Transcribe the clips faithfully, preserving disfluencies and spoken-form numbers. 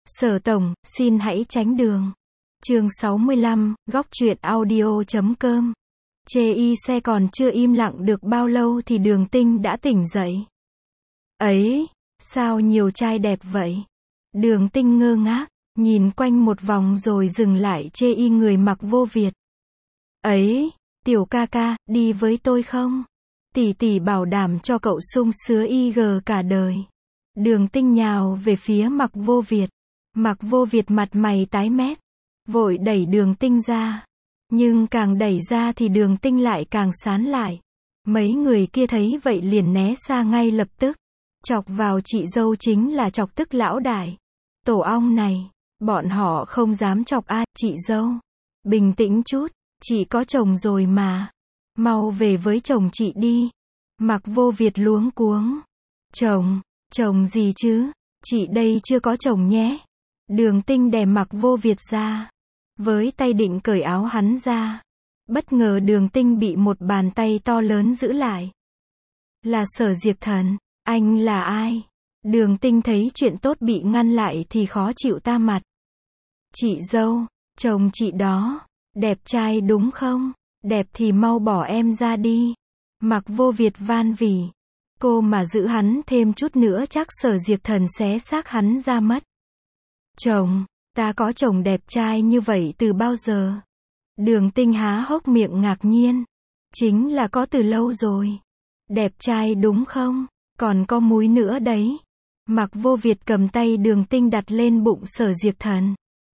Sở tổng, xin hãy tránh đường. Chương sáu mươi lăm, góc truyện audio chấm com. Chê y xe còn chưa im lặng được bao lâu thì Đường Tinh đã tỉnh dậy. Ấy, sao nhiều trai đẹp vậy? Đường Tinh ngơ ngác, nhìn quanh một vòng rồi dừng lại chê y người mặc vô Việt. Ấy, tiểu ca ca, đi với tôi không? Tỷ tỷ bảo đảm cho cậu sung sướng y gờ cả đời. Đường Tinh nhào về phía Mặc Vô Việt. Mặc Vô Việt mặt mày tái mét, vội đẩy Đường Tinh ra. Nhưng càng đẩy ra thì Đường Tinh lại càng sán lại. Mấy người kia thấy vậy liền né xa ngay lập tức. Chọc vào chị dâu chính là chọc tức lão đại. Tổ ong này, bọn họ không dám chọc a, chị dâu. Bình tĩnh chút, chị có chồng rồi mà. Mau về với chồng chị đi. Mặc Vô Việt luống cuống. Chồng, chồng gì chứ? Chị đây chưa có chồng nhé. Đường Tinh đè Mặc Vô Việt ra. Với tay định cởi áo hắn ra. Bất ngờ Đường Tinh bị một bàn tay to lớn giữ lại. Là Sở Diệp Thần. Anh là ai? Đường Tinh thấy chuyện tốt bị ngăn lại thì khó chịu ta mặt. Chị dâu, chồng chị đó. Đẹp trai đúng không? Đẹp thì mau bỏ em ra đi. Mặc Vô Việt van vỉ. Cô mà giữ hắn thêm chút nữa chắc Sở Diệp Thần xé xác hắn ra mất. Chồng, ta có chồng đẹp trai như vậy từ bao giờ? Đường Tinh há hốc miệng ngạc nhiên. Chính là có từ lâu rồi. Đẹp trai đúng không? Còn có múi nữa đấy. Mặc Vô Việt cầm tay Đường Tinh đặt lên bụng Sở Diệp Thần.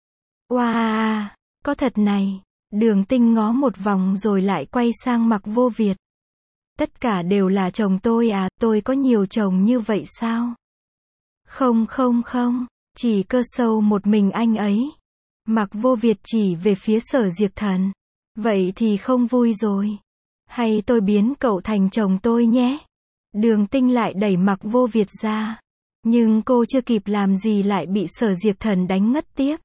Wow, có thật này. Đường Tinh ngó một vòng rồi lại quay sang Mặc Vô Việt. Tất cả đều là chồng tôi à, tôi có nhiều chồng như vậy sao? Không không không, chỉ cơ sâu một mình anh ấy. Mặc Vô Việt chỉ về phía Sở Diệp Thần. Vậy thì không vui rồi. Hay tôi biến cậu thành chồng tôi nhé? Đường Tinh lại đẩy Mặc Vô Việt ra. Nhưng cô chưa kịp làm gì lại bị Sở Diệp Thần đánh ngất tiếp.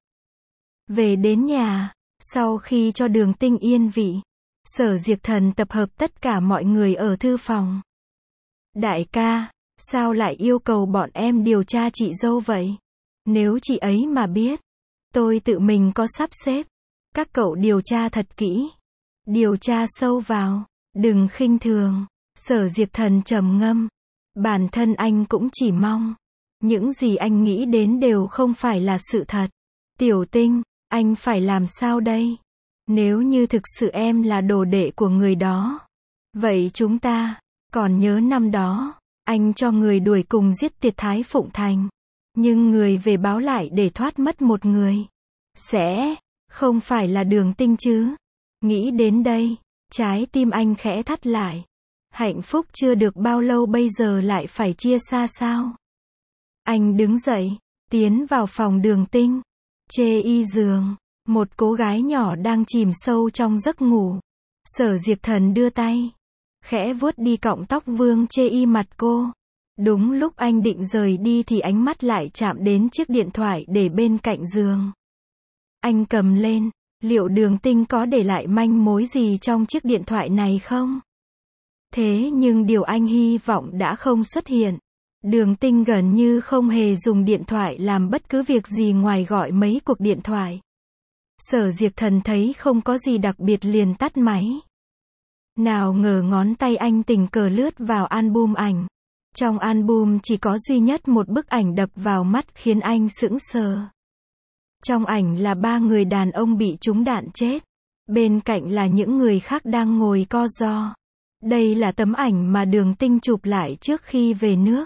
Về đến nhà, sau khi cho Đường Tinh yên vị, Sở Diệp Thần tập hợp tất cả mọi người ở thư phòng. Đại ca, sao lại yêu cầu bọn em điều tra chị dâu vậy? Nếu chị ấy mà biết, tôi tự mình có sắp xếp. Các cậu điều tra thật kỹ. Điều tra sâu vào, đừng khinh thường. Sở Diệp Thần trầm ngâm. Bản thân anh cũng chỉ mong. Những gì anh nghĩ đến đều không phải là sự thật. Tiểu Tinh, anh phải làm sao đây? Nếu như thực sự em là đồ đệ của người đó. Vậy chúng ta, còn nhớ năm đó, anh cho người đuổi cùng giết Tiệt Thái Phụng Thành. Nhưng người về báo lại để thoát mất một người. Sẽ, không phải là Đường Tinh chứ? Nghĩ đến đây, trái tim anh khẽ thắt lại. Hạnh phúc chưa được bao lâu bây giờ lại phải chia xa sao? Anh đứng dậy, tiến vào phòng Đường Tinh. Chê y giường. Một cô gái nhỏ đang chìm sâu trong giấc ngủ. Sở Diệp Thần đưa tay, khẽ vuốt đi cọng tóc vương chê y mặt cô. Đúng lúc anh định rời đi thì ánh mắt lại chạm đến chiếc điện thoại để bên cạnh giường. Anh cầm lên, liệu Đường Tinh có để lại manh mối gì trong chiếc điện thoại này không? Thế nhưng điều anh hy vọng đã không xuất hiện. Đường Tinh gần như không hề dùng điện thoại làm bất cứ việc gì ngoài gọi mấy cuộc điện thoại. Sở Diệp Thần thấy không có gì đặc biệt liền tắt máy. Nào ngờ ngón tay anh tình cờ lướt vào album ảnh. Trong album chỉ có duy nhất một bức ảnh đập vào mắt khiến anh sững sờ. Trong ảnh là ba người đàn ông bị trúng đạn chết. Bên cạnh là những người khác đang ngồi co ro. Đây là tấm ảnh mà Đường Tinh chụp lại trước khi về nước.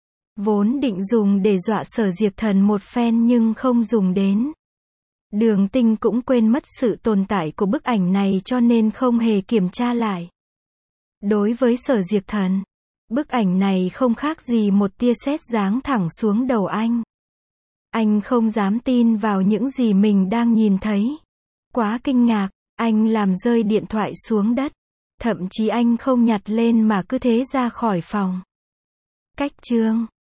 Vốn định dùng để dọa Sở Diệp Thần một phen nhưng không dùng đến. Đường Tinh cũng quên mất sự tồn tại của bức ảnh này cho nên không hề kiểm tra lại. Đối với Sở Diệp Thần, bức ảnh này không khác gì một tia sét giáng thẳng xuống đầu anh. Anh không dám tin vào những gì mình đang nhìn thấy. Quá kinh ngạc, anh làm rơi điện thoại xuống đất. Thậm chí anh không nhặt lên mà cứ thế ra khỏi phòng. Cách chương